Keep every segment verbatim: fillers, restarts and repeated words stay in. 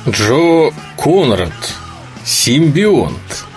Джо Конрад. Симбионт.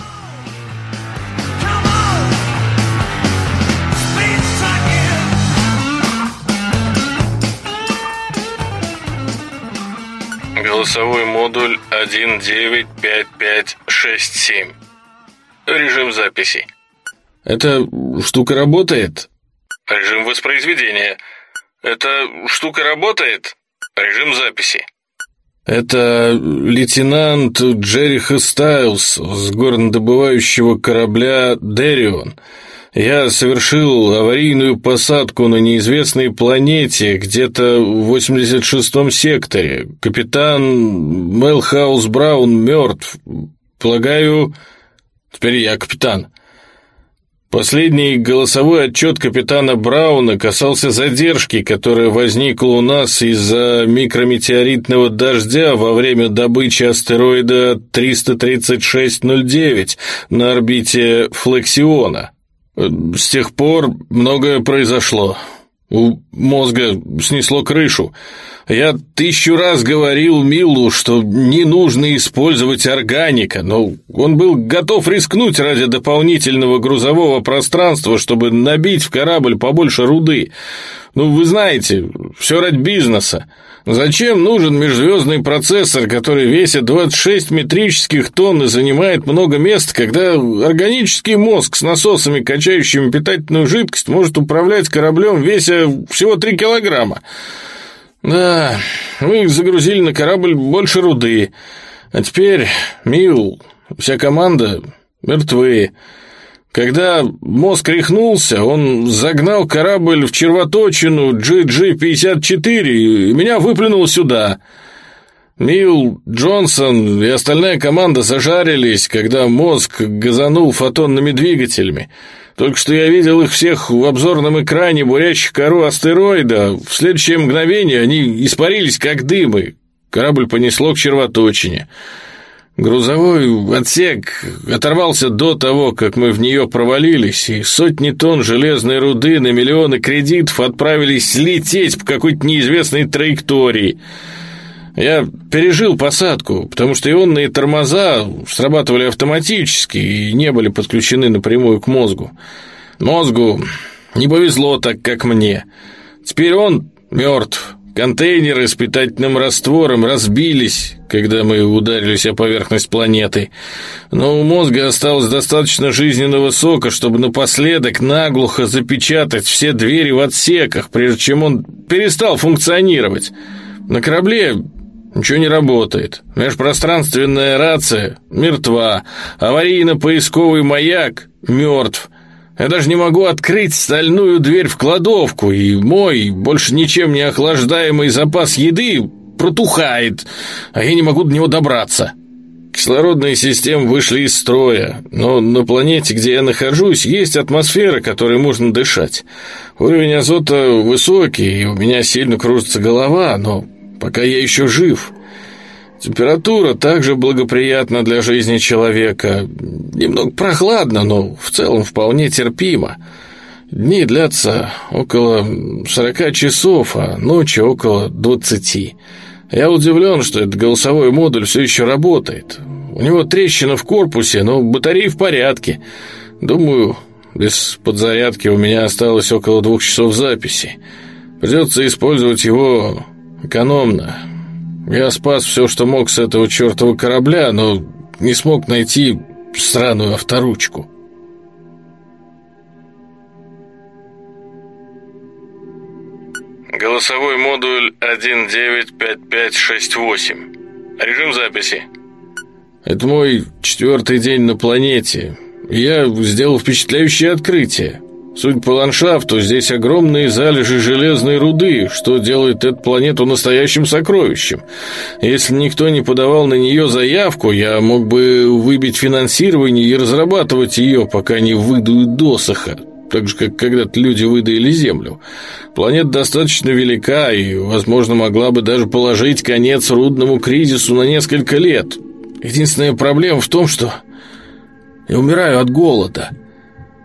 Голосовой модуль один девять пять пять шесть семь. Режим записи. Эта штука работает? Режим воспроизведения. Эта штука работает? Режим записи. Это лейтенант Джериха Стайлс с горнодобывающего корабля «Дэрион». Я совершил аварийную посадку на неизвестной планете, где-то в восемьдесят шестом секторе. Капитан Мелхаус Браун мертв. Полагаю, теперь я капитан. Последний голосовой отчет капитана Брауна касался задержки, которая возникла у нас из-за микрометеоритного дождя во время добычи астероида триста тридцать шесть ноль девять на орбите Флексиона. С тех пор многое произошло. У мозга снесло крышу. Я тысячу раз говорил Миллу, что не нужно использовать органика, но он был готов рискнуть ради дополнительного грузового пространства, чтобы набить в корабль побольше руды. Ну, вы знаете, все ради бизнеса. Зачем нужен межзвездный процессор, который весит двадцать шесть метрических тонн и занимает много места, когда органический мозг с насосами, качающими питательную жидкость, может управлять кораблем, веся всего три килограмма? Да, мы загрузили на корабль больше руды, а теперь Милл, вся команда мертвы. Когда мозг рехнулся, он загнал корабль в червоточину джи джи пятьдесят четыре и меня выплюнул сюда. Милл, Джонсон и остальная команда зажарились, когда мозг газанул фотонными двигателями. Только что я видел их всех в обзорном экране, бурящих кору астероида. В следующее мгновение они испарились, как дым, и корабль понесло к червоточине. Грузовой отсек оторвался до того, как мы в нее провалились, и сотни тонн железной руды на миллионы кредитов отправились лететь по какой-то неизвестной траектории. Я пережил посадку, потому что ионные тормоза срабатывали автоматически и не были подключены напрямую к мозгу. Мозгу не повезло так, как мне. Теперь он мертв. Контейнеры с питательным раствором разбились, когда мы ударились о поверхность планеты. Но у мозга осталось достаточно жизненного сока, чтобы напоследок наглухо запечатать все двери в отсеках, прежде чем он перестал функционировать. На корабле ничего не работает. Межпространственная рация мертва. Аварийно-поисковый маяк мертв. Я даже не могу открыть стальную дверь в кладовку, и мой, больше ничем не охлаждаемый запас еды протухает, а я не могу до него добраться. Кислородные системы вышли из строя, но на планете, где я нахожусь, есть атмосфера, которой можно дышать. Уровень азота высокий, и у меня сильно кружится голова, но пока я еще жив. Температура также благоприятна для жизни человека. Немного прохладно, но в целом вполне терпимо. Дни длятся около сорока часов, а ночи около двадцати. Я удивлен, что этот голосовой модуль все еще работает. У него трещина в корпусе, но батареи в порядке. Думаю, без подзарядки у меня осталось около двух часов записи. Придется использовать его экономно. Я спас все, что мог с этого чертова корабля, но не смог найти сраную авторучку. Голосовой модуль один девять пять пять шесть восемь. Режим записи. Это мой четвертый день на планете. Я сделал впечатляющее открытие. Судя по ландшафту, здесь огромные залежи железной руды, что делает эту планету настоящим сокровищем. Если никто не подавал на нее заявку, я мог бы выбить финансирование и разрабатывать ее, пока не выдуют досуха, так же, как когда-то люди выдаили Землю. Планета достаточно велика и, возможно, могла бы даже положить конец рудному кризису на несколько лет. Единственная проблема в том, что я умираю от голода.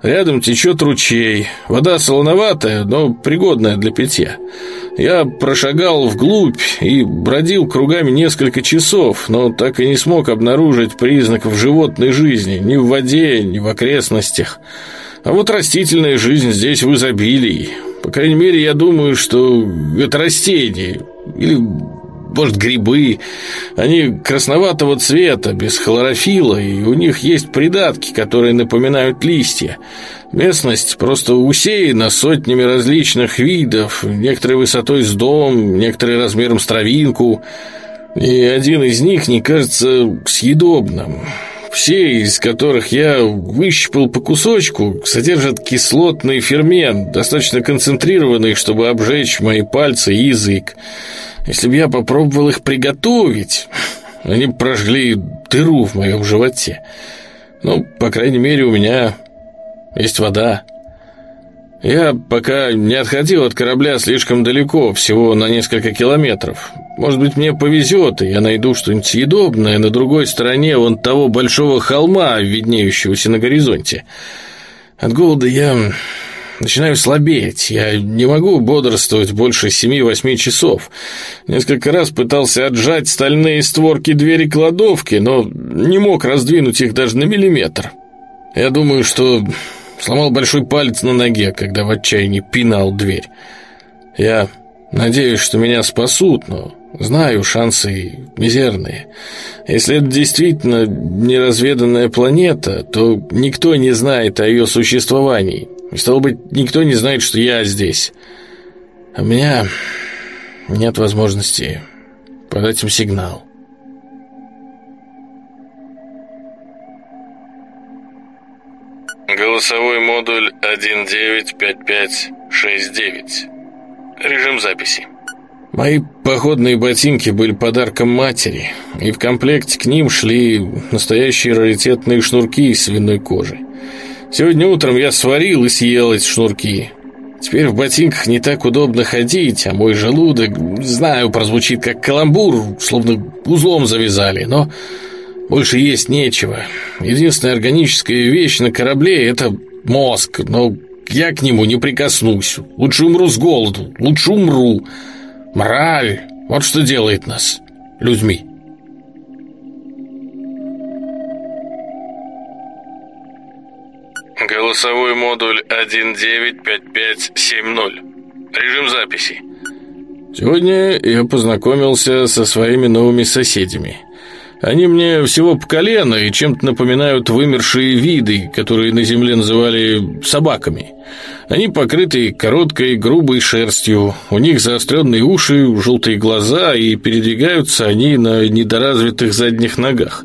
Рядом течет ручей. Вода солоноватая, но пригодная для питья. Я прошагал вглубь и бродил кругами несколько часов, но так и не смог обнаружить признаков животной жизни ни в воде, ни в окрестностях. А вот растительная жизнь здесь в изобилии. По крайней мере, я думаю, что это растения или, может, грибы. Они красноватого цвета, без хлорофилла, и у них есть придатки, которые напоминают листья. Местность просто усеяна сотнями различных видов, некоторые высотой с дом, некоторые размером с травинку, и один из них не кажется съедобным. Все, из которых я выщипал по кусочку, содержат кислотный фермент, достаточно концентрированный, чтобы обжечь мои пальцы и язык. Если бы я попробовал их приготовить, они прожгли дыру в моем животе. Ну, по крайней мере, у меня есть вода. Я пока не отходил от корабля слишком далеко, всего на несколько километров. Может быть, мне повезет, и я найду что-нибудь съедобное на другой стороне вон того большого холма, виднеющегося на горизонте. От голода я начинаю слабеть. Я не могу бодрствовать больше семи-восьми часов. Несколько раз пытался отжать стальные створки двери кладовки, но не мог раздвинуть их даже на миллиметр. Я думаю, что сломал большой палец на ноге, когда в отчаянии пинал дверь. Я надеюсь, что меня спасут, но знаю, шансы мизерные. Если это действительно неразведанная планета, то никто не знает о ее существовании. И, стало быть, никто не знает, что я здесь. А у меня нет возможности подать им сигнал. Голосовой модуль один девять пять пять шесть девять. Режим записи. Мои походные ботинки были подарком матери, и в комплекте к ним шли настоящие раритетные шнурки из свиной кожи. Сегодня утром я сварил и съел эти шнурки. Теперь в ботинках не так удобно ходить, а мой желудок, знаю, прозвучит как каламбур, словно узлом завязали, но больше есть нечего. Единственная органическая вещь на корабле — это мозг, но я к нему не прикоснусь. Лучше умру с голоду, лучше умру. Мораль — вот что делает нас людьми. Голосовой модуль один девять пять пять семь ноль. Режим записи. Сегодня я познакомился со своими новыми соседями. Они мне всего по колено и чем-то напоминают вымершие виды, которые на земле называли собаками. Они покрыты короткой грубой шерстью, у них заостренные уши, желтые глаза, и передвигаются они на недоразвитых задних ногах.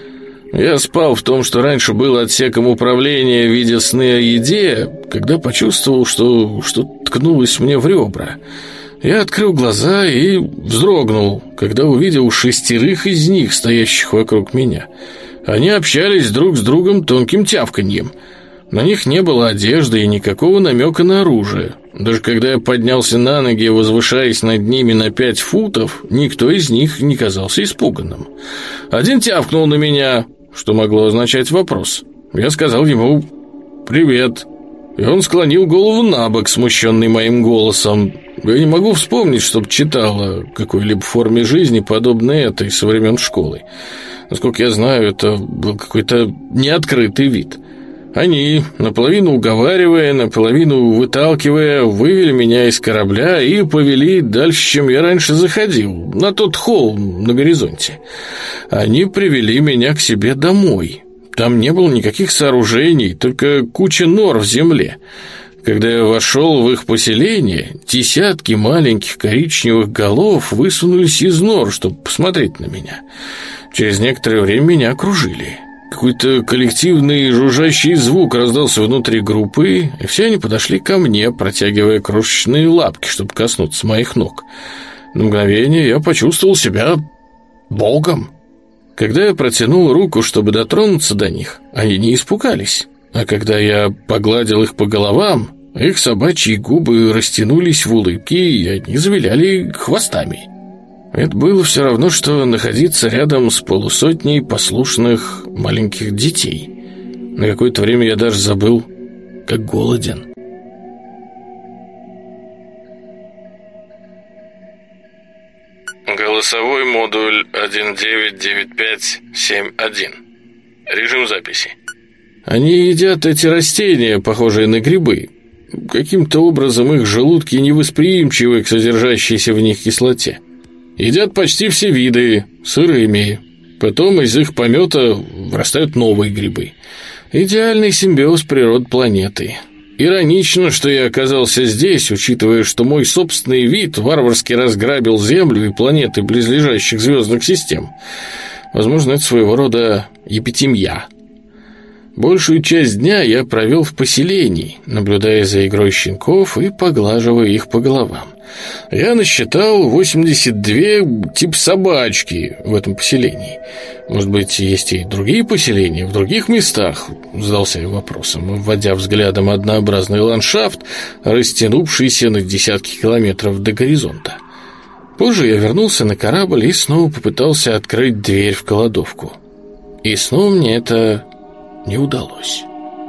Я спал в том, что раньше было отсеком управления в виде сны о еде, когда почувствовал, что что-то ткнулось мне в ребра. Я открыл глаза и вздрогнул, когда увидел шестерых из них, стоящих вокруг меня. Они общались друг с другом тонким тявканьем. На них не было одежды и никакого намека на оружие. Даже когда я поднялся на ноги, возвышаясь над ними на пять футов, никто из них не казался испуганным. Один тявкнул на меня, что могло означать вопрос. Я сказал ему «Привет», и он склонил голову на бок, смущенный моим голосом. Я не могу вспомнить, чтоб читал о какой-либо форме жизни, подобной этой, со времен школы. Насколько я знаю, это был какой-то неоткрытый вид. Они, наполовину уговаривая, наполовину выталкивая, вывели меня из корабля и повели дальше, чем я раньше заходил, на тот холм на горизонте. Они привели меня к себе домой. Там не было никаких сооружений, только куча нор в земле. Когда я вошел в их поселение, десятки маленьких коричневых голов высунулись из нор, чтобы посмотреть на меня. Через некоторое время меня окружили. Какой-то коллективный жужжащий звук раздался внутри группы, и все они подошли ко мне, протягивая крошечные лапки, чтобы коснуться моих ног. На мгновение я почувствовал себя богом. Когда я протянул руку, чтобы дотронуться до них, они не испугались. А когда я погладил их по головам, их собачьи губы растянулись в улыбке, и они завиляли хвостами. Это было все равно, что находиться рядом с полусотней послушных маленьких детей. На какое-то время я даже забыл как голоден. Голосовой модуль один девять девять пять семь один. Режим записи. Они едят эти растения, похожие на грибы. Каким-то образом их желудки невосприимчивы к содержащейся в них кислоте. Едят почти все виды, сырыми. Потом из их помета вырастают новые грибы. Идеальный симбиоз природ планеты. Иронично, что я оказался здесь, учитывая, что мой собственный вид варварски разграбил Землю и планеты близлежащих звездных систем. Возможно, это своего рода епитемья. Большую часть дня я провел в поселении, наблюдая за игрой щенков и поглаживая их по головам. Я насчитал восемьдесят две тип собачки в этом поселении. Может быть, есть и другие поселения в других местах? Задался я вопросом, вводя взглядом однообразный ландшафт, растянувшийся на десятки километров до горизонта. Позже я вернулся на корабль и снова попытался открыть дверь в кладовку. И снова мне это не удалось.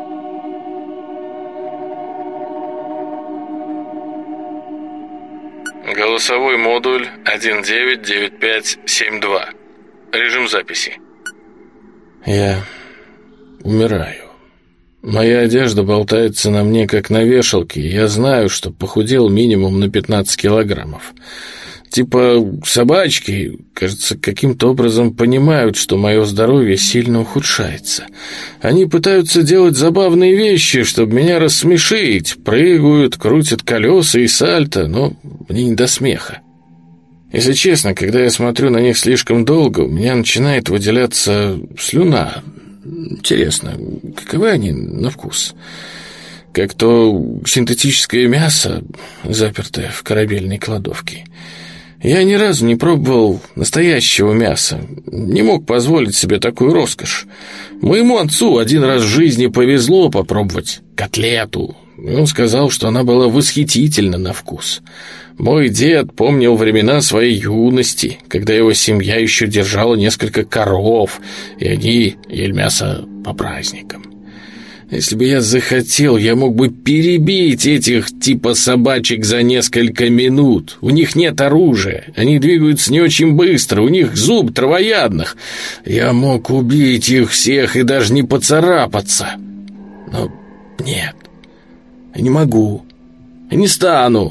Голосовой модуль один девять девять пять семь два. Режим записи. Я умираю. Моя одежда болтается на мне, как на вешалке, и я знаю, что похудел минимум на пятнадцать килограммов. Типа собачки, кажется, каким-то образом понимают, что мое здоровье сильно ухудшается. Они пытаются делать забавные вещи, чтобы меня рассмешить, прыгают, крутят колеса и сальто, но мне не до смеха. Если честно, когда я смотрю на них слишком долго, у меня начинает выделяться слюна. Интересно, каковы они на вкус? Как то синтетическое мясо, запертое в корабельной кладовке. Я ни разу не пробовал настоящего мяса, не мог позволить себе такую роскошь. Моему отцу один раз в жизни повезло попробовать котлету, и он сказал, что она была восхитительна на вкус. Мой дед помнил времена своей юности, когда его семья еще держала несколько коров, и они ели мясо по праздникам. Если бы я захотел, я мог бы перебить этих типа собачек за несколько минут. У них нет оружия, они двигаются не очень быстро, у них зуб травоядных. Я мог убить их всех и даже не поцарапаться. Но нет, я не могу, я не стану.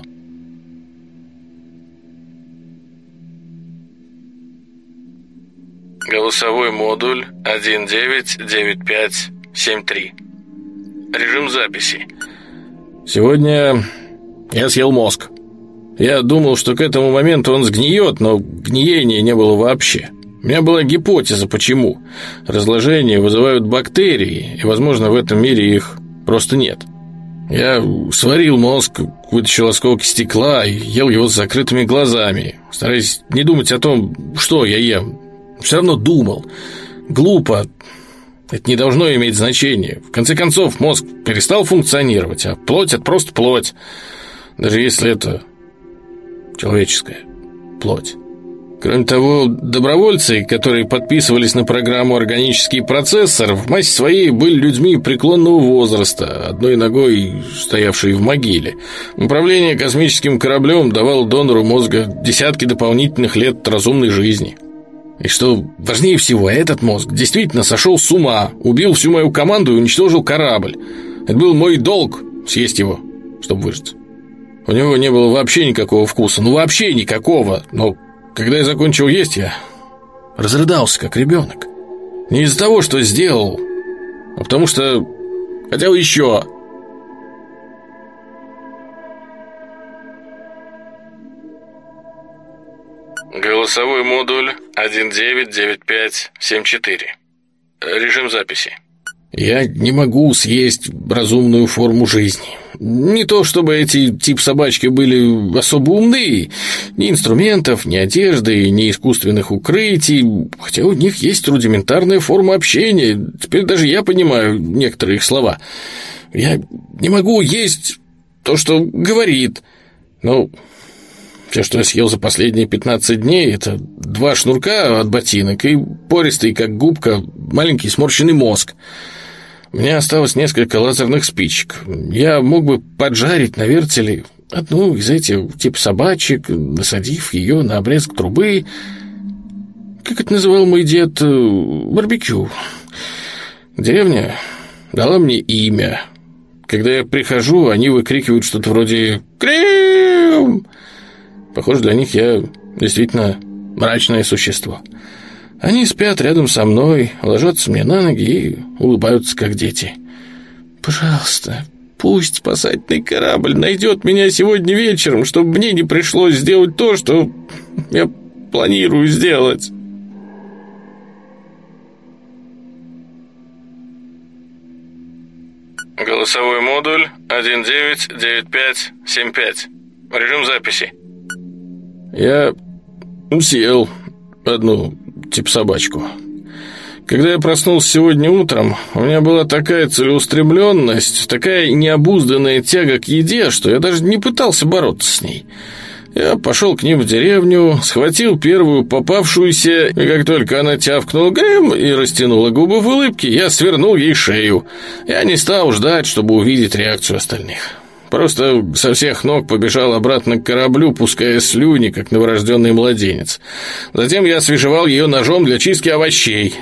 Голосовой модуль один девять девять пять семь три. Режим записи. Сегодня я съел мозг. Я думал, что к этому моменту он сгниет, но гниения не было вообще. У меня была гипотеза, почему. Разложение вызывают бактерии, и, возможно, в этом мире их просто нет. Я сварил мозг, вытащил осколки стекла и ел его с закрытыми глазами, стараясь не думать о том, что я ем. Все равно думал. Глупо. Это не должно иметь значения. В конце концов, мозг перестал функционировать, а плоть — это просто плоть. Даже если это человеческая плоть. Кроме того, добровольцы, которые подписывались на программу «Органический процессор», в массе своей были людьми преклонного возраста, одной ногой стоявшие в могиле. Управление космическим кораблем давало донору мозга десятки дополнительных лет разумной жизни. И что важнее всего, этот мозг действительно сошел с ума, убил всю мою команду и уничтожил корабль. Это был мой долг съесть его, чтобы выжить. У него не было вообще никакого вкуса, ну вообще никакого. Но когда я закончил есть, я разрыдался, как ребенок. Не из-за того, что сделал, а потому что хотел еще. Голосовой модуль один девять девять пять семь четыре. Режим записи. Я не могу съесть разумную форму жизни. Не то чтобы эти тип собачки были особо умные. Ни инструментов, ни одежды, ни искусственных укрытий. Хотя у них есть рудиментарная форма общения. Теперь даже я понимаю некоторые их слова. Я не могу есть то, что говорит. Но все, что я съел за последние пятнадцать дней, это два шнурка от ботинок и пористый, как губка, маленький сморщенный мозг. У меня осталось несколько лазерных спичек. Я мог бы поджарить на вертеле одну из этих типа собачек, насадив ее на обрезок трубы. Как это называл мой дед? Барбекю. Деревня дала мне имя. Когда я прихожу, они выкрикивают что-то вроде «Крим!». Похоже, для них я действительно мрачное существо. Они спят рядом со мной, ложатся мне на ноги и улыбаются, как дети. Пожалуйста, пусть спасательный корабль найдет меня сегодня вечером, чтобы мне не пришлось сделать то, что я планирую сделать. Голосовой модуль один девять девять пять семь пять. Режим записи. Я съел одну типа собачку. Когда я проснулся сегодня утром, у меня была такая целеустремленность, такая необузданная тяга к еде, что я даже не пытался бороться с ней. Я пошел к ним в деревню, схватил первую попавшуюся, и как только она тявкнула грым и растянула губы в улыбке, я свернул ей шею. Я не стал ждать, чтобы увидеть реакцию остальных. Просто со всех ног побежал обратно к кораблю, пуская слюни, как новорожденный младенец. Затем я освежевал ее ножом для чистки овощей.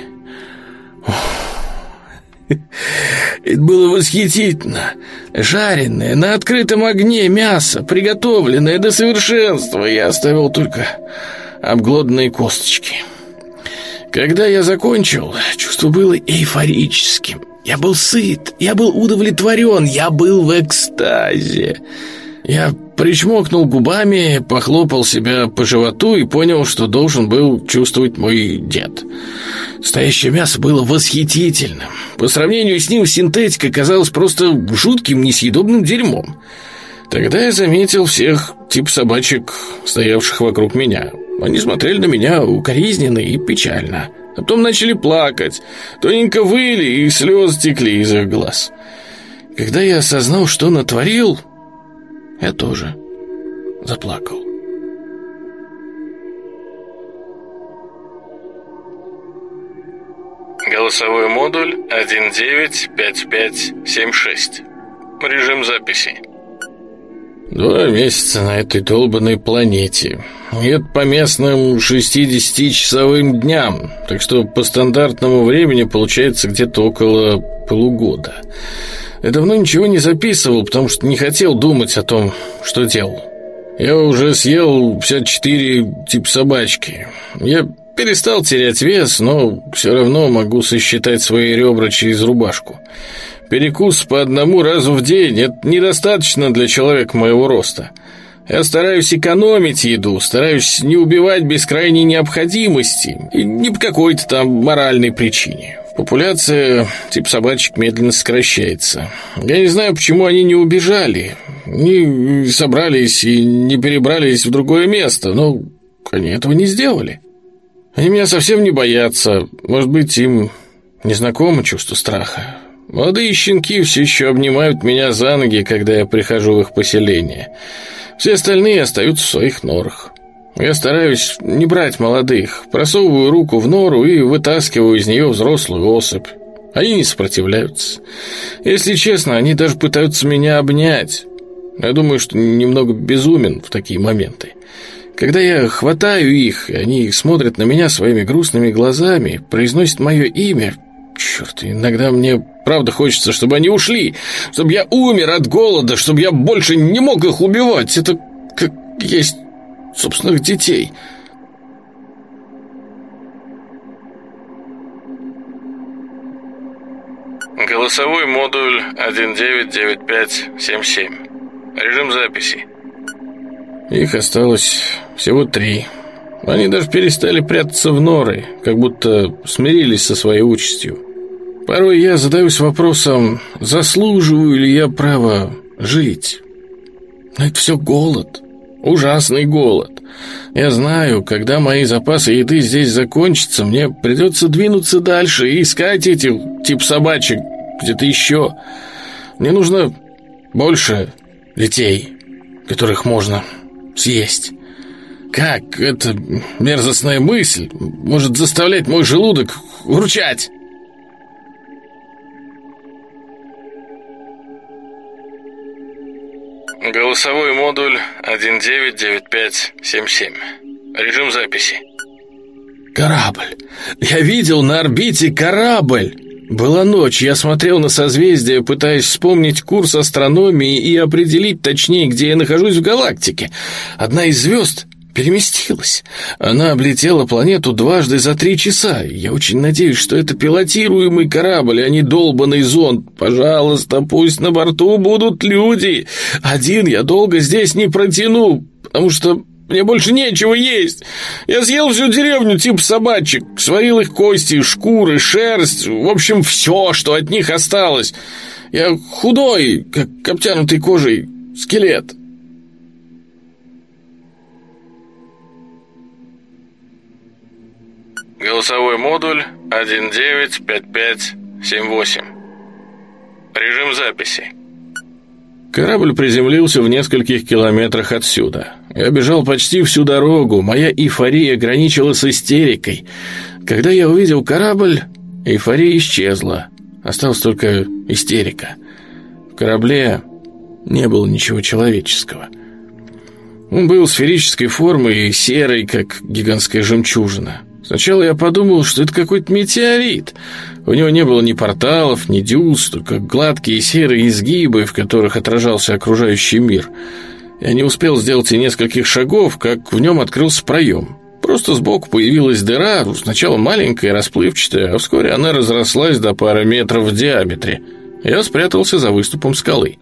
Это было восхитительно. Жареное на открытом огне мясо, приготовленное до совершенства. Я оставил только обглоданные косточки. Когда я закончил, чувство было эйфорическим. Я был сыт, я был удовлетворен, я был в экстазе. Я причмокнул губами, похлопал себя по животу и понял, что должен был чувствовать мой дед. Настоящее мясо было восхитительным. По сравнению с ним синтетика казалась просто жутким, несъедобным дерьмом. Тогда я заметил всех тип собачек, стоявших вокруг меня. Они смотрели на меня укоризненно и печально. А потом начали плакать, тоненько выли, и слезы текли из их глаз. Когда я осознал, что натворил, я тоже заплакал. Голосовой модуль один девять пять пять семь шесть. Режим записи. Два месяца на этой долбанной планете. Это по местным шестидесятичасовым дням, так что по стандартному времени получается где-то около полугода. Я давно ничего не записывал, потому что не хотел думать о том, что делал. Я уже съел пятьдесят четыре типа собачки. Я перестал терять вес, но все равно могу сосчитать свои ребра через рубашку. Перекус по одному разу в день – это недостаточно для человека моего роста. Я стараюсь экономить еду, стараюсь не убивать без крайней необходимости и не по какой-то там моральной причине. Популяция типа собачек медленно сокращается. Я не знаю, почему они не убежали, не собрались и не перебрались в другое место, но они этого не сделали. Они меня совсем не боятся, может быть, им незнакомо чувство страха. Молодые щенки все еще обнимают меня за ноги, когда я прихожу в их поселение. Все остальные остаются в своих норах. Я стараюсь не брать молодых, просовываю руку в нору и вытаскиваю из нее взрослую особь. Они не сопротивляются. Если честно, они даже пытаются меня обнять. Я думаю, что немного безумен в такие моменты. Когда я хватаю их, и они смотрят на меня своими грустными глазами, произносят мое имя... Черт, иногда мне правда хочется, чтобы они ушли, чтобы я умер от голода, чтобы я больше не мог их убивать. Это как есть собственных детей. Голосовой модуль один девять девять пять семь семь. Режим записи. Их осталось всего три. Они даже перестали прятаться в норы, как будто смирились со своей участью. Порой я задаюсь вопросом, заслуживаю ли я права жить. Но это все голод, ужасный голод. Я знаю, когда мои запасы еды здесь закончатся, мне придется двинуться дальше и искать этих тип собачек где-то еще. Мне нужно больше детей, которых можно съесть. Как эта мерзостная мысль может заставлять мой желудок урчать? Голосовой модуль один девять девять пять семь семь. Режим записи. Корабль. Я видел на орбите корабль. Была ночь, я смотрел на созвездия, пытаясь вспомнить курс астрономии и определить точнее, где я нахожусь в галактике. Одна из звезд переместилась. Она облетела планету дважды за три часа. Я очень надеюсь, что это пилотируемый корабль, а не долбанный зонд. Пожалуйста, пусть на борту будут люди. Один я долго здесь не протяну, потому что мне больше нечего есть. Я съел всю деревню типа собачек, сварил их кости, шкуры, шерсть, в общем, все, что от них осталось. Я худой, как обтянутый кожей скелет. Голосовой модуль один девять пять пять семь восемь. Режим записи. Корабль приземлился в нескольких километрах отсюда. Я бежал почти всю дорогу, моя эйфория граничила с истерикой. Когда я увидел корабль, эйфория исчезла, осталась только истерика. В корабле не было ничего человеческого. Он был сферической формы и серый, как гигантская жемчужина. Сначала я подумал, что это какой-то метеорит. У него не было ни порталов, ни дюз, только гладкие серые изгибы, в которых отражался окружающий мир. Я не успел сделать и нескольких шагов, как в нем открылся проем. Просто сбоку появилась дыра, сначала маленькая, расплывчатая, а вскоре она разрослась до пары метров в диаметре. Я спрятался за выступом скалы.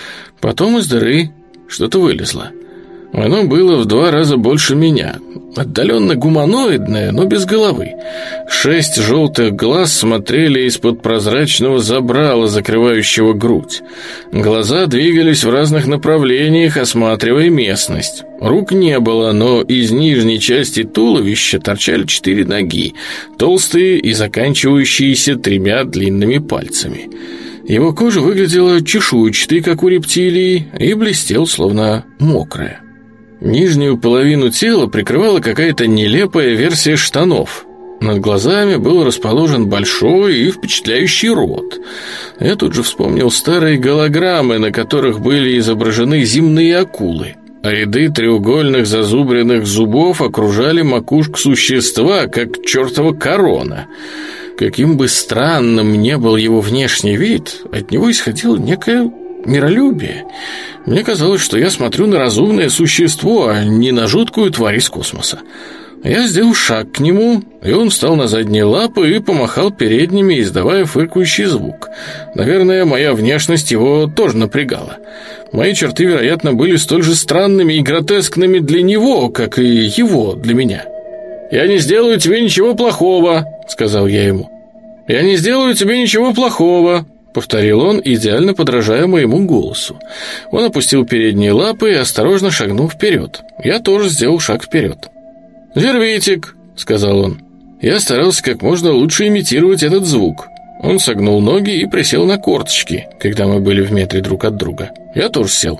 Потом из дыры что-то вылезло. Оно было в два раза больше меня. Отдаленно гуманоидное, но без головы. Шесть желтых глаз смотрели из-под прозрачного забрала, закрывающего грудь. Глаза двигались в разных направлениях, осматривая местность. Рук не было, но из нижней части туловища торчали четыре ноги, толстые и заканчивающиеся тремя длинными пальцами. Его кожа выглядела чешуйчатой, как у рептилии, и блестела, словно мокрая. Нижнюю половину тела прикрывала какая-то нелепая версия штанов. Над глазами был расположен большой и впечатляющий рот. Я тут же вспомнил старые голограммы, на которых были изображены земные акулы. Ряды треугольных зазубренных зубов окружали макушку существа, как чертова корона. Каким бы странным ни был его внешний вид, от него исходило некое миролюбие. Мне казалось, что я смотрю на разумное существо, а не на жуткую тварь из космоса. Я сделал шаг к нему, и он встал на задние лапы и помахал передними, издавая фыркающий звук. Наверное, моя внешность его тоже напрягала. Мои черты, вероятно, были столь же странными и гротескными для него, как и его для меня. «Я не сделаю тебе ничего плохого», — сказал я ему. «Я не сделаю тебе ничего плохого», — повторил он, идеально подражая моему голосу. Он опустил передние лапы и осторожно шагнул вперед. Я тоже сделал шаг вперед. «Вервитик», — сказал он. Я старался как можно лучше имитировать этот звук. Он согнул ноги и присел на корточки, когда мы были в метре друг от друга. Я тоже сел.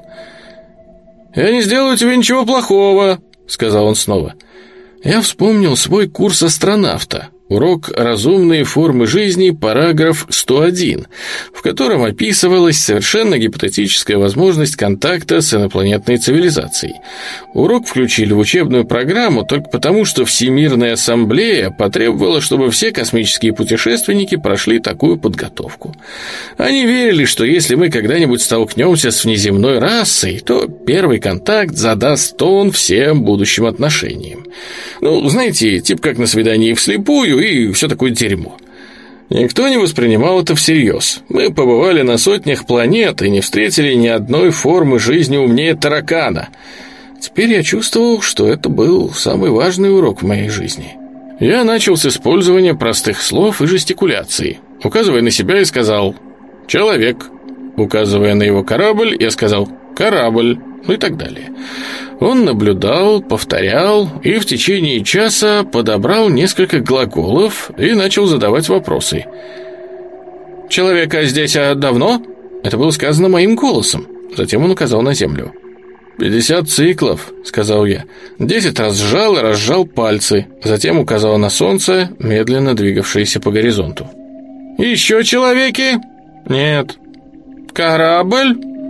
«Я не сделаю тебе ничего плохого», — сказал он снова. Я вспомнил свой курс астронавта. Урок «Разумные формы жизни», параграф сто один, в котором описывалась совершенно гипотетическая возможность контакта с инопланетной цивилизацией. Урок включили в учебную программу только потому, что Всемирная ассамблея потребовала, чтобы все космические путешественники прошли такую подготовку. Они верили, что если мы когда-нибудь столкнемся с внеземной расой, то первый контакт задаст тон всем будущим отношениям. Ну, знаете, типа как на свидании вслепую, и все такое дерьмо. Никто не воспринимал это всерьез. Мы побывали на сотнях планет и не встретили ни одной формы жизни умнее таракана. Теперь я чувствовал, что это был самый важный урок в моей жизни. Я начал с использования простых слов и жестикуляции. Указывая на себя, я сказал «человек». Указывая на его корабль, я сказал «корабль», ну и так далее. Он наблюдал, повторял и в течение часа подобрал несколько глаголов и начал задавать вопросы. «Человека здесь а давно?» Это было сказано моим голосом. Затем он указал на землю. «Пятьдесят циклов», — сказал я. Десять раз сжал и разжал пальцы. Затем указал на солнце, медленно двигавшееся по горизонту. «Еще человеки?» «Нет». «Корабль?»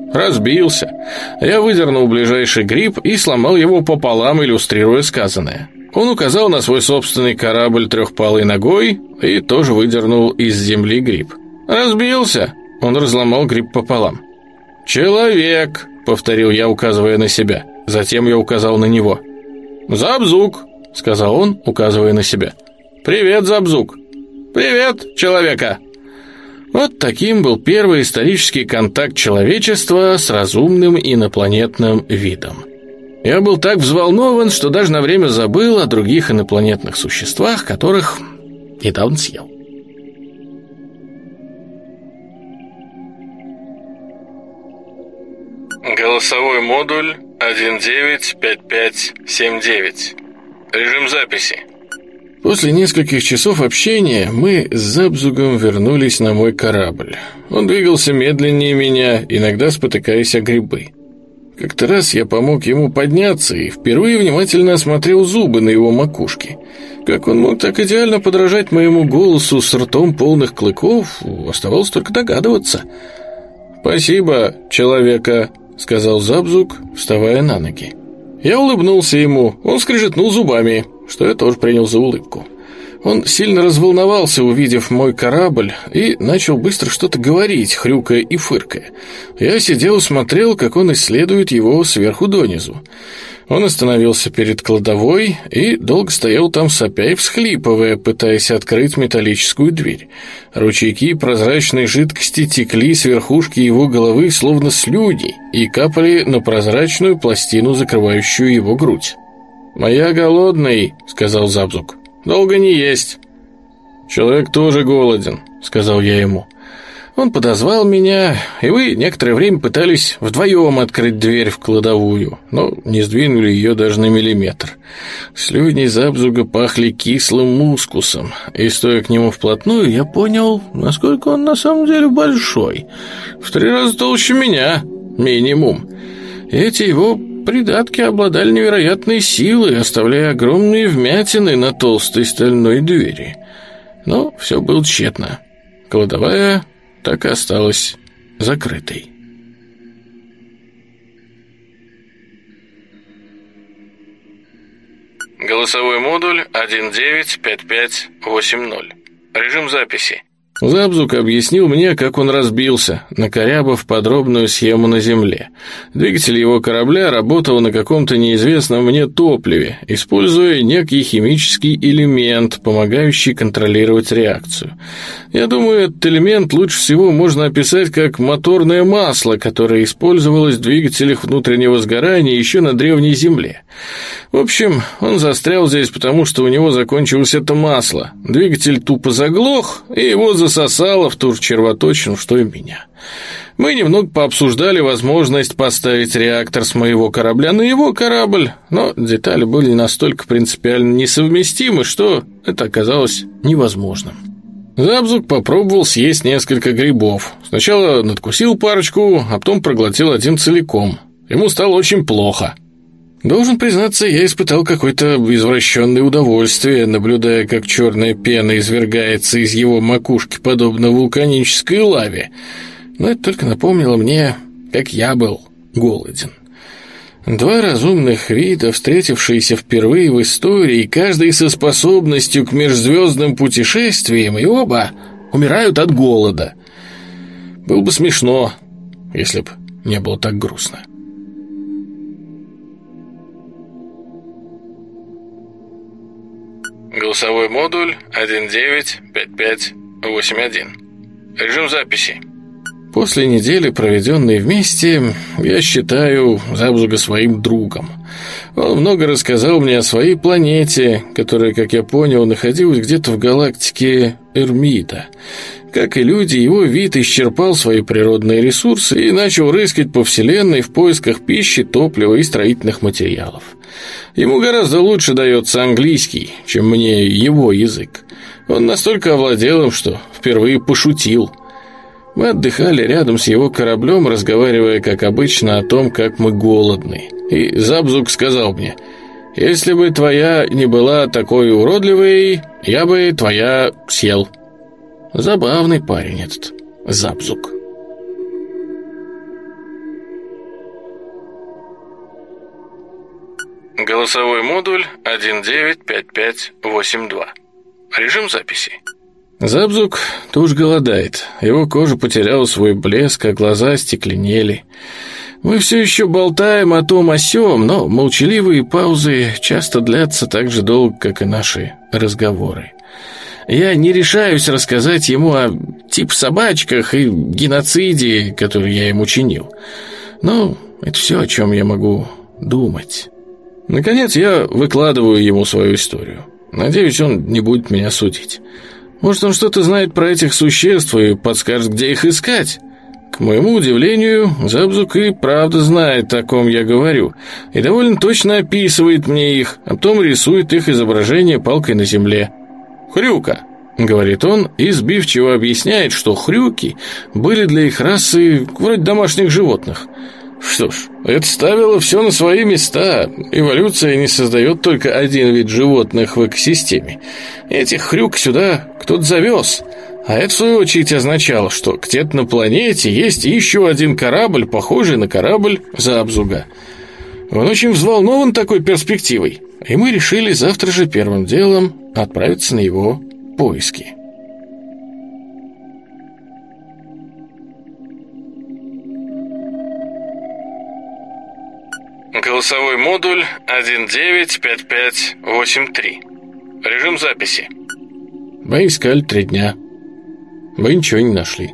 разбился. Я выдернул ближайший гриб и сломал его пополам, иллюстрируя сказанное. Он указал на свой собственный корабль трехпалой ногой и тоже выдернул из земли гриб. «Разбился!» Он разломал гриб пополам. «Человек!» — повторил я, указывая на себя. Затем я указал на него. «Забзук!» — сказал он, указывая на себя. «Привет, Забзук!» «Привет, человека!» Вот таким был первый исторический контакт человечества с разумным инопланетным видом. Я был так взволнован, что даже на время забыл о других инопланетных существах, которых недавно съел. Голосовой модуль один девять пять пять семь девять. Режим записи. После нескольких часов общения мы с Забзугом вернулись на мой корабль. Он двигался медленнее меня, иногда спотыкаясь о грибы. Как-то раз я помог ему подняться и впервые внимательно осмотрел зубы на его макушке. Как он мог так идеально подражать моему голосу с ртом полных клыков, оставалось только догадываться. «Спасибо, человека», — сказал Забзуг, вставая на ноги. Я улыбнулся ему, он скрежетнул зубами, что я тоже принял за улыбку. Он сильно разволновался, увидев мой корабль, и начал быстро что-то говорить, хрюкая и фыркая. Я сидел и смотрел, как он исследует его сверху донизу. Он остановился перед кладовой и долго стоял там, сопя и всхлипывая, пытаясь открыть металлическую дверь. Ручейки прозрачной жидкости текли с верхушки его головы, словно слюни, и капали на прозрачную пластину, закрывающую его грудь. «Моя голодный», — сказал Забзуг. «Долго не есть». «Человек тоже голоден», — сказал я ему. Он подозвал меня, и мы некоторое время пытались вдвоем открыть дверь в кладовую, но не сдвинули ее даже на миллиметр. Слюни Забзуга пахли кислым мускусом, и, стоя к нему вплотную, я понял, насколько он на самом деле большой. В три раза толще меня, минимум. Эти его придатки обладали невероятной силой, оставляя огромные вмятины на толстой стальной двери. Но все было тщетно. Кладовая так и осталась закрытой. Голосовой модуль один девять пять пять восемь ноль. Режим записи. Забзуг объяснил мне, как он разбился, накорябав подробную схему на Земле. Двигатель его корабля работал на каком-то неизвестном мне топливе, используя некий химический элемент, помогающий контролировать реакцию. Я думаю, этот элемент лучше всего можно описать как моторное масло, которое использовалось в двигателях внутреннего сгорания еще на Древней Земле. В общем, он застрял здесь, потому что у него закончилось это масло. Двигатель тупо заглох, и его засосало в ту же червоточину, что и меня. Мы немного пообсуждали возможность поставить реактор с моего корабля на его корабль, но детали были настолько принципиально несовместимы, что это оказалось невозможным. Забзуг попробовал съесть несколько грибов. Сначала надкусил парочку, а потом проглотил один целиком. Ему стало очень плохо. Должен признаться, я испытал какое-то извращенное удовольствие, наблюдая, как черная пена извергается из его макушки, подобно вулканической лаве. Но это только напомнило мне, как я был голоден. Два разумных вида, встретившиеся впервые в истории, каждый со способностью к межзвездным путешествиям, и оба умирают от голода. Было бы смешно, если бы не было так грустно. Голосовой модуль один девять пять пять восемь один. Режим записи. После недели, проведенной вместе, я считаю Забзуга своим другом. Он много рассказал мне о своей планете, которая, как я понял, находилась где-то в галактике Эрмида. Как и люди, его вид исчерпал свои природные ресурсы и начал рыскать по Вселенной в поисках пищи, топлива и строительных материалов. Ему гораздо лучше дается английский, чем мне его язык. Он настолько овладел им, что впервые пошутил. Мы отдыхали рядом с его кораблем, разговаривая, как обычно, о том, как мы голодны. И Забзуг сказал мне: «Если бы твоя не была такой уродливой, я бы твоя съел». Забавный парень этот Забзуг. Голосовой модуль один девять пять пять восемь два. Режим записи. Забзук тоже голодает. Его кожа потеряла свой блеск, а глаза остекленели. Мы все еще болтаем о том о сём, но молчаливые паузы часто длятся так же долго, как и наши разговоры. Я не решаюсь рассказать ему о тип собачках и геноциде, который я им учинил. Но это все, о чем я могу думать. Наконец, я выкладываю ему свою историю. Надеюсь, он не будет меня судить. Может, он что-то знает про этих существ и подскажет, где их искать? К моему удивлению, Забзук и правда знает, о ком я говорю, и довольно точно описывает мне их, а потом рисует их изображение палкой на земле. «Хрюка», — говорит он, и сбивчиво объясняет, что хрюки были для их расы вроде домашних животных. Что ж, это ставило все на свои места. Эволюция не создает только один вид животных в экосистеме. Этих хрюк сюда кто-то завез. А это, в свою очередь, означало, что где-то на планете есть еще один корабль, похожий на корабль Забзуга. Он очень взволнован такой перспективой, и мы решили завтра же первым делом отправиться на его поиски. Голосовой модуль один девять пять пять восемь три. Режим записи. Мы искали три дня. Мы ничего не нашли.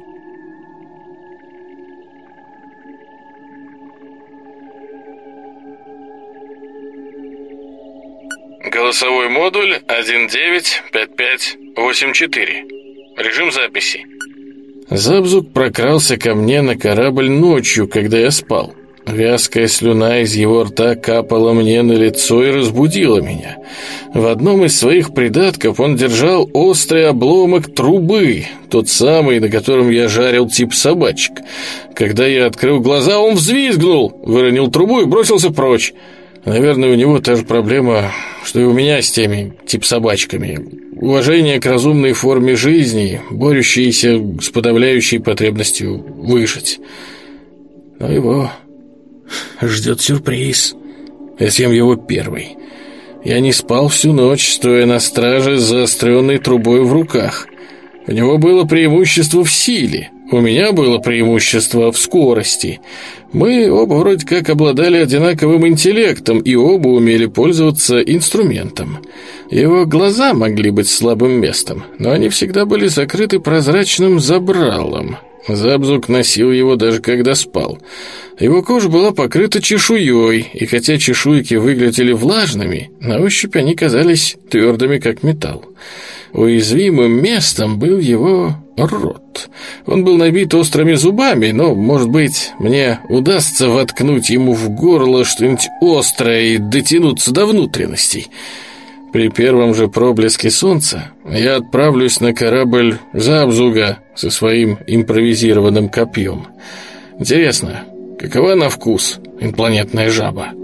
Голосовой модуль один девять пять пять восемь четыре. Режим записи. Забзук прокрался ко мне на корабль ночью, когда я спал. Вязкая слюна из его рта капала мне на лицо и разбудила меня. В одном из своих придатков он держал острый обломок трубы, тот самый, на котором я жарил тип собачек. Когда я открыл глаза, он взвизгнул, выронил трубу и бросился прочь. Наверное, у него та же проблема, что и у меня с теми тип собачками. Уважение к разумной форме жизни, борющееся с подавляющей потребностью выжить. Но его ждет сюрприз. Я съем его первый. Я не спал всю ночь, стоя на страже с заостренной трубой в руках. У него было преимущество в силе, у меня было преимущество в скорости. Мы оба вроде как обладали одинаковым интеллектом и оба умели пользоваться инструментом. Его глаза могли быть слабым местом, но они всегда были закрыты прозрачным забралом. Забзук носил его даже когда спал. Его кожа была покрыта чешуей, и хотя чешуйки выглядели влажными, на ощупь они казались твердыми, как металл. Уязвимым местом был его рот. Он был набит острыми зубами, но, может быть, мне удастся воткнуть ему в горло что-нибудь острое и дотянуться до внутренностей. При первом же проблеске солнца я отправлюсь на корабль Забзуга со своим импровизированным копьем. Интересно, какова на вкус инопланетная жаба?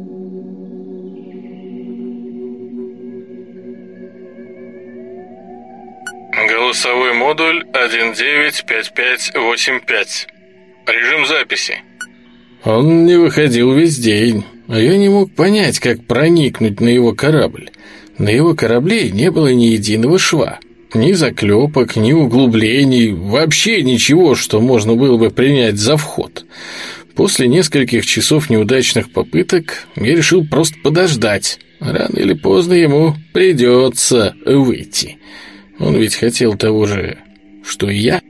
Голосовой модуль один девять пять пять восемь пять. Режим записи. Он не выходил весь день, а я не мог понять, как проникнуть на его корабль. На его корабле не было ни единого шва, ни заклепок, ни углублений, вообще ничего, что можно было бы принять за вход. После нескольких часов неудачных попыток я решил просто подождать. Рано или поздно ему придется выйти. Он ведь хотел того же, что и я.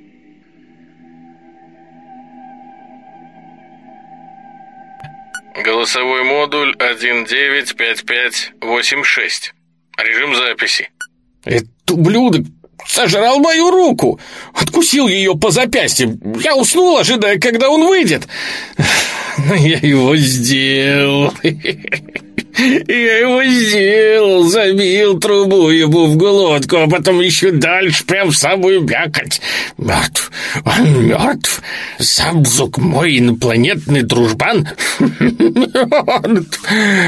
Голосовой модуль один девять пять пять восемь шесть. Режим записи. Этот ублюдок сожрал мою руку, откусил ее по запястью. Я уснул, ожидая, когда он выйдет. Но я его сделал. Я его сделал, забил трубу ему в глотку, а потом еще дальше, прям в самую мякоть. Мертв, он мертв. Забзук, мой инопланетный дружбан, мертв.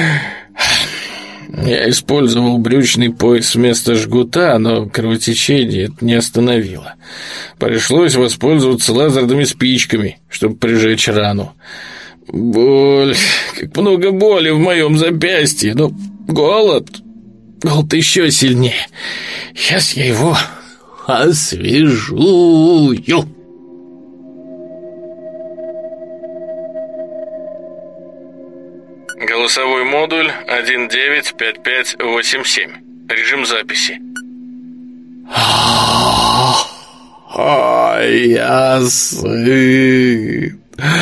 Я использовал брючный пояс вместо жгута, но кровотечение это не остановило. Пришлось воспользоваться лазерными спичками, чтобы прижечь рану. Боль, как много боли в моем запястье, но голод, голод еще сильнее. Сейчас я его освежую. Голосовой модуль один девять пять пять восемь семь. Режим записи. Ой, я сыт.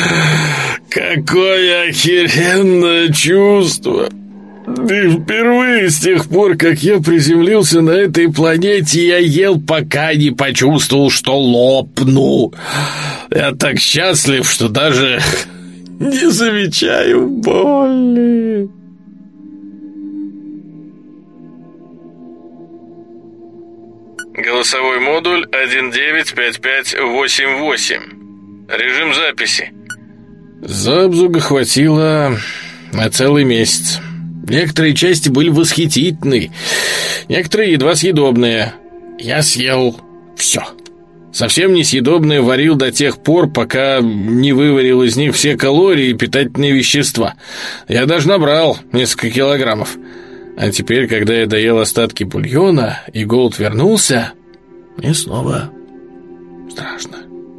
Какое охеренное чувство. И впервые с тех пор, как я приземлился на этой планете, я ел, пока не почувствовал, что лопну. Я так счастлив, что даже не замечаю боли. Голосовой модуль один девять пять пять восемь восемь. Режим записи. Забзуга хватило на целый месяц. Некоторые части были восхитительны, некоторые едва съедобные. Я съел все. Совсем несъедобное варил до тех пор, пока не выварил из них все калории и питательные вещества. Я даже набрал несколько килограммов. А теперь, когда я доел остатки бульона и голод вернулся, мне снова страшно.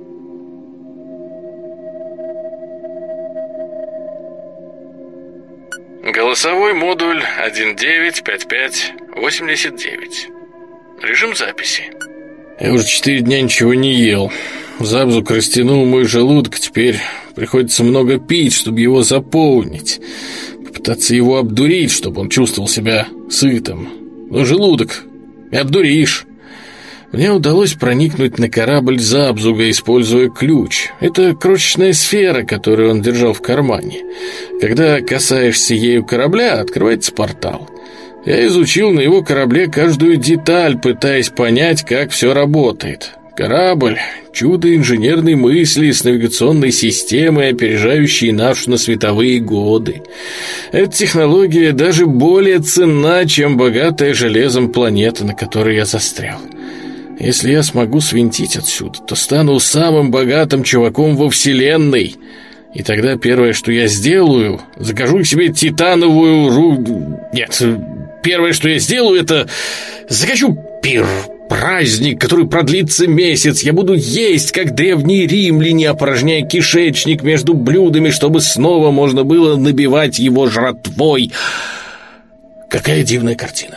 Голосовой модуль один девять пять пять восемь девять. Режим записи. Я уже четыре дня ничего не ел. Забзуг растянул мой желудок, теперь приходится много пить, чтобы его заполнить. Попытаться его обдурить, чтобы он чувствовал себя сытым. Но желудок не обдуришь. Мне удалось проникнуть на корабль Забзуга, используя ключ. Это крошечная сфера, которую он держал в кармане. Когда касаешься ею корабля, открывается портал. Я изучил на его корабле каждую деталь, пытаясь понять, как все работает. Корабль — чудо инженерной мысли с навигационной системой, опережающей нашу на световые годы. Эта технология даже более ценна, чем богатая железом планета, на которой я застрял. Если я смогу свинтить отсюда, то стану самым богатым чуваком во Вселенной. И тогда первое, что я сделаю, закажу себе титановую ру... Нет, первое, что я сделаю, это закажу пир, праздник, который продлится месяц. Я буду есть, как древние римляне, опорожняя кишечник между блюдами, чтобы снова можно было набивать его жратвой. Какая дивная картина.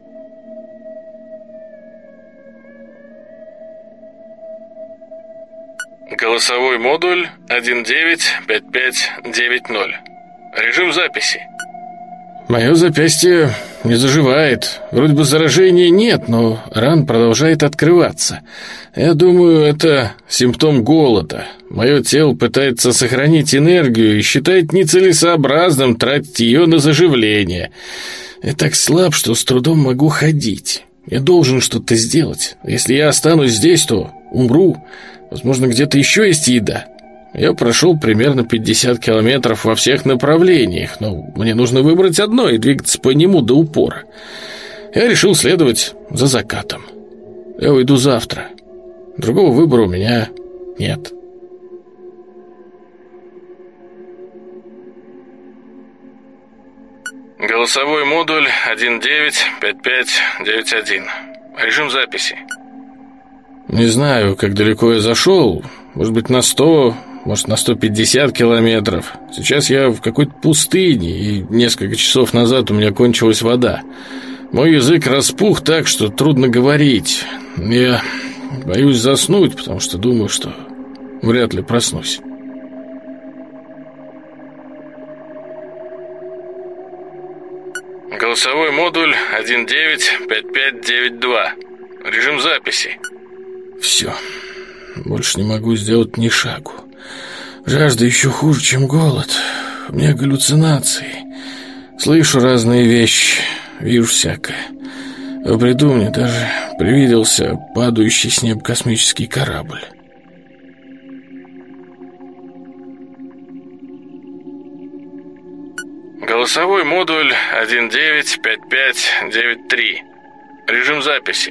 Голосовой модуль один девять пять пять девять ноль. Режим записи. Мое запястье не заживает. Вроде бы заражения нет, но рана продолжает открываться. Я думаю, это симптом голода. Мое тело пытается сохранить энергию и считает нецелесообразным тратить ее на заживление. Я так слаб, что с трудом могу ходить. Я должен что-то сделать. Если я останусь здесь, то умру. Возможно, где-то еще есть еда. Я прошел примерно пятьдесят километров во всех направлениях, но мне нужно выбрать одно и двигаться по нему до упора. Я решил следовать за закатом. Я уйду завтра. Другого выбора у меня нет. Голосовой модуль один девять пять пять девять один. Режим записи. Не знаю, как далеко я зашел. Может быть, на сто, может, на сто пятьдесят километров. Сейчас я в какой-то пустыне, и несколько часов назад у меня кончилась вода. Мой язык распух так, что трудно говорить. Я боюсь заснуть, потому что думаю, что вряд ли проснусь. Голосовой модуль один девять пять пять девять два. Режим записи. Все. Больше не могу сделать ни шагу. Жажда еще хуже, чем голод. У меня галлюцинации. Слышу разные вещи, вижу всякое. В бреду мне даже привиделся падающий с неба космический корабль. Голосовой модуль один девять пять пять девять три. Режим записи.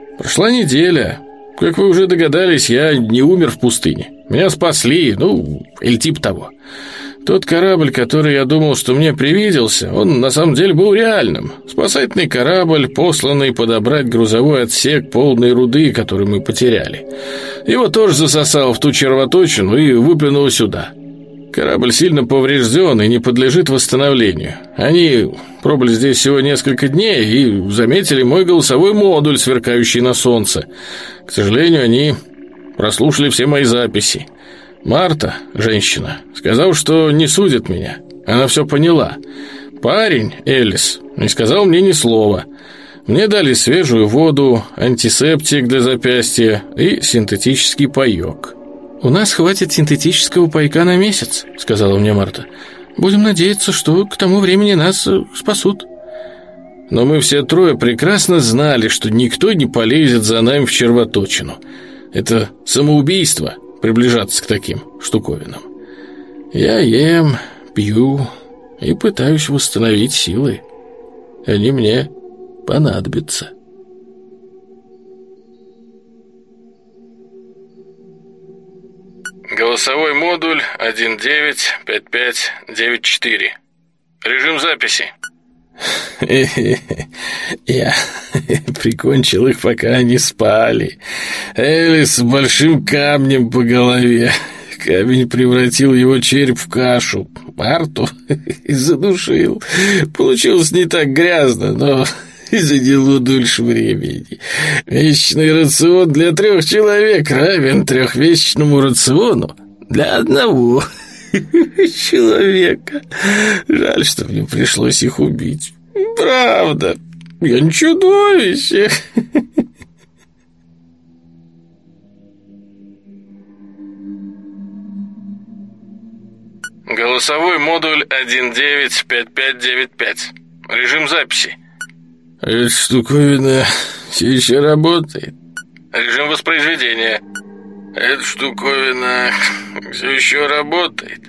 Прошла неделя. Как вы уже догадались, я не умер в пустыне. Меня спасли, ну, или типа того. Тот корабль, который я думал, что мне привиделся, он на самом деле был реальным. Спасательный корабль, посланный подобрать грузовой отсек полной руды, который мы потеряли. Его тоже засосало в ту червоточину и выплюнуло сюда. Корабль сильно поврежден и не подлежит восстановлению. Они пробыли здесь всего несколько дней и заметили мой голосовой модуль, сверкающий на солнце. К сожалению, они прослушали все мои записи. Марта, женщина, сказала, что не судит меня. Она все поняла. Парень, Элис, не сказал мне ни слова. Мне дали свежую воду, антисептик для запястья и синтетический паёк. «У нас хватит синтетического пайка на месяц», — сказала мне Марта. «Будем надеяться, что к тому времени нас спасут». Но мы все трое прекрасно знали, что никто не полезет за нами в червоточину. Это самоубийство — приближаться к таким штуковинам. Я ем, пью и пытаюсь восстановить силы. Они мне понадобятся. Голосовой модуль один девять пять пять девять четыре. Режим записи. Я прикончил их, пока они спали. Элис с большим камнем по голове. Камень превратил его череп в кашу. Марту задушил. Получилось не так грязно, но заняло дольше времени. Месячный рацион для трех человек равен трехмесячному рациону для одного человека. Жаль, что мне пришлось их убить. Правда, я не чудовище. Голосовой модуль один девять пять пять девять пять. Режим записи. Эта штуковина все еще работает. Режим воспроизведения. Эта штуковина все еще работает.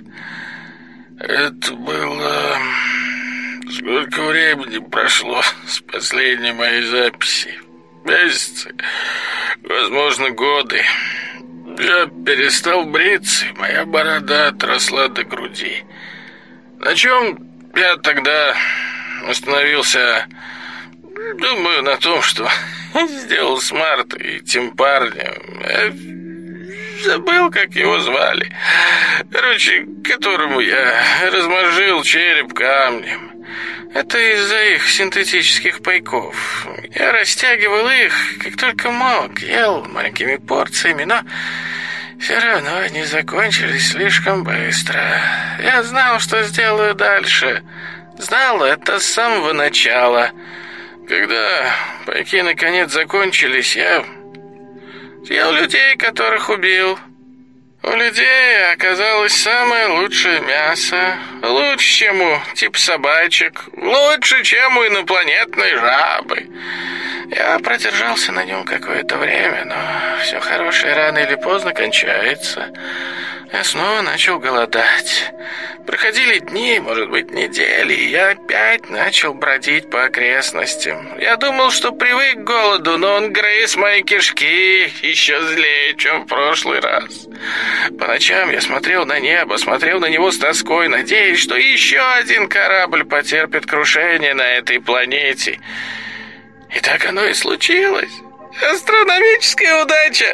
Это было... Сколько времени прошло с последней моей записи? Месяцы, возможно, годы. Я перестал бриться, и моя борода отросла до груди. На чем я тогда остановился? Думаю, на том, что сделал с Мартой и тем парнем. Я забыл, как его звали. Короче, которому я размозжил череп камнем. Это из-за их синтетических пайков. Я растягивал их, как только мог, ел маленькими порциями, но все равно они закончились слишком быстро. Я знал, что сделаю дальше. Знал это с самого начала. Когда пайки наконец закончились, я съел людей, которых убил. У людей оказалось самое лучшее мясо. Лучше, чем у типа собачек. Лучше, чем у инопланетной жабы. Я продержался на нем какое-то время, но все хорошее рано или поздно кончается. Я снова начал голодать. Проходили дни, может быть, недели, и я опять начал бродить по окрестностям. Я думал, что привык к голоду, но он грыз мои кишки еще злее, чем в прошлый раз. По ночам я смотрел на небо, смотрел на него с тоской, надеясь, что еще один корабль потерпит крушение на этой планете. И так оно и случилось. Астрономическая удача.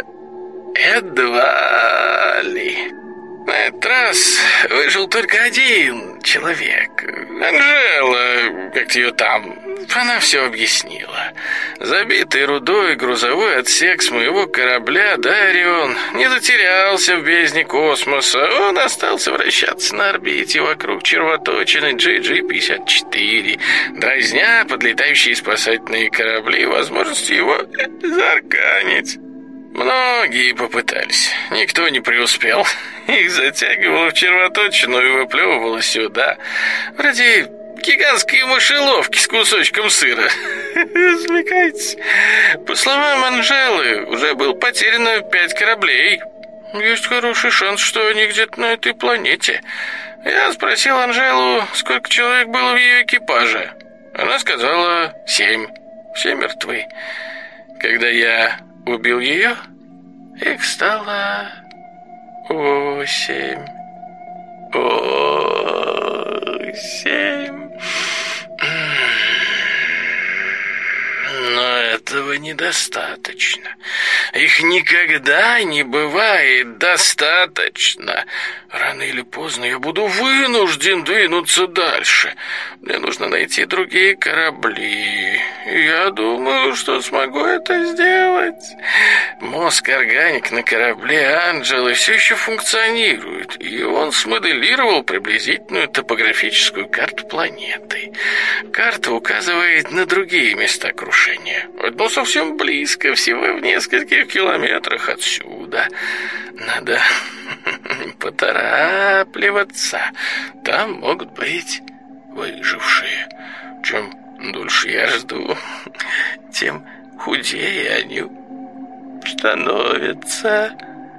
Едва ли. На этот раз выжил только один человек. Анжела, как ее там, она все объяснила. Забитый рудой грузовой отсек с моего корабля Дарион не затерялся в бездне космоса. Он остался вращаться на орбите вокруг червоточины джи джи пятьдесят четыре, дразня подлетающие спасательные корабли возможностью его заарканить. Многие попытались, никто не преуспел. Их затягивало в червоточину и выплевывало сюда. Вроде гигантской мышеловки с кусочком сыра. Развлекайтесь. По словам Анжелы, уже было потеряно пять кораблей. Есть хороший шанс, что они где-то на этой планете. Я спросил Анжелу, сколько человек было в ее экипаже. Она сказала семь. Все мертвы. Когда я убил ее, их стало восемь. семь. Но этого недостаточно. Их никогда не бывает достаточно. Рано или поздно я буду вынужден двинуться дальше. Мне нужно найти другие корабли. Я думаю, что смогу это сделать. Мозг-органик на корабле Анджелы все еще функционирует, и он смоделировал приблизительную топографическую карту планеты. Карта указывает на другие места крушения. Одно совсем близко, всего в нескольких километрах отсюда. Надо поторапливаться. Там могут быть выжившие. Чем дольше я жду, тем худее они становятся.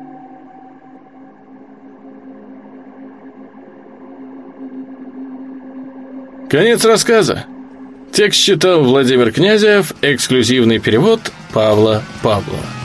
Конец рассказа. Текст читал Владимир Князев, эксклюзивный перевод Павла Павлова.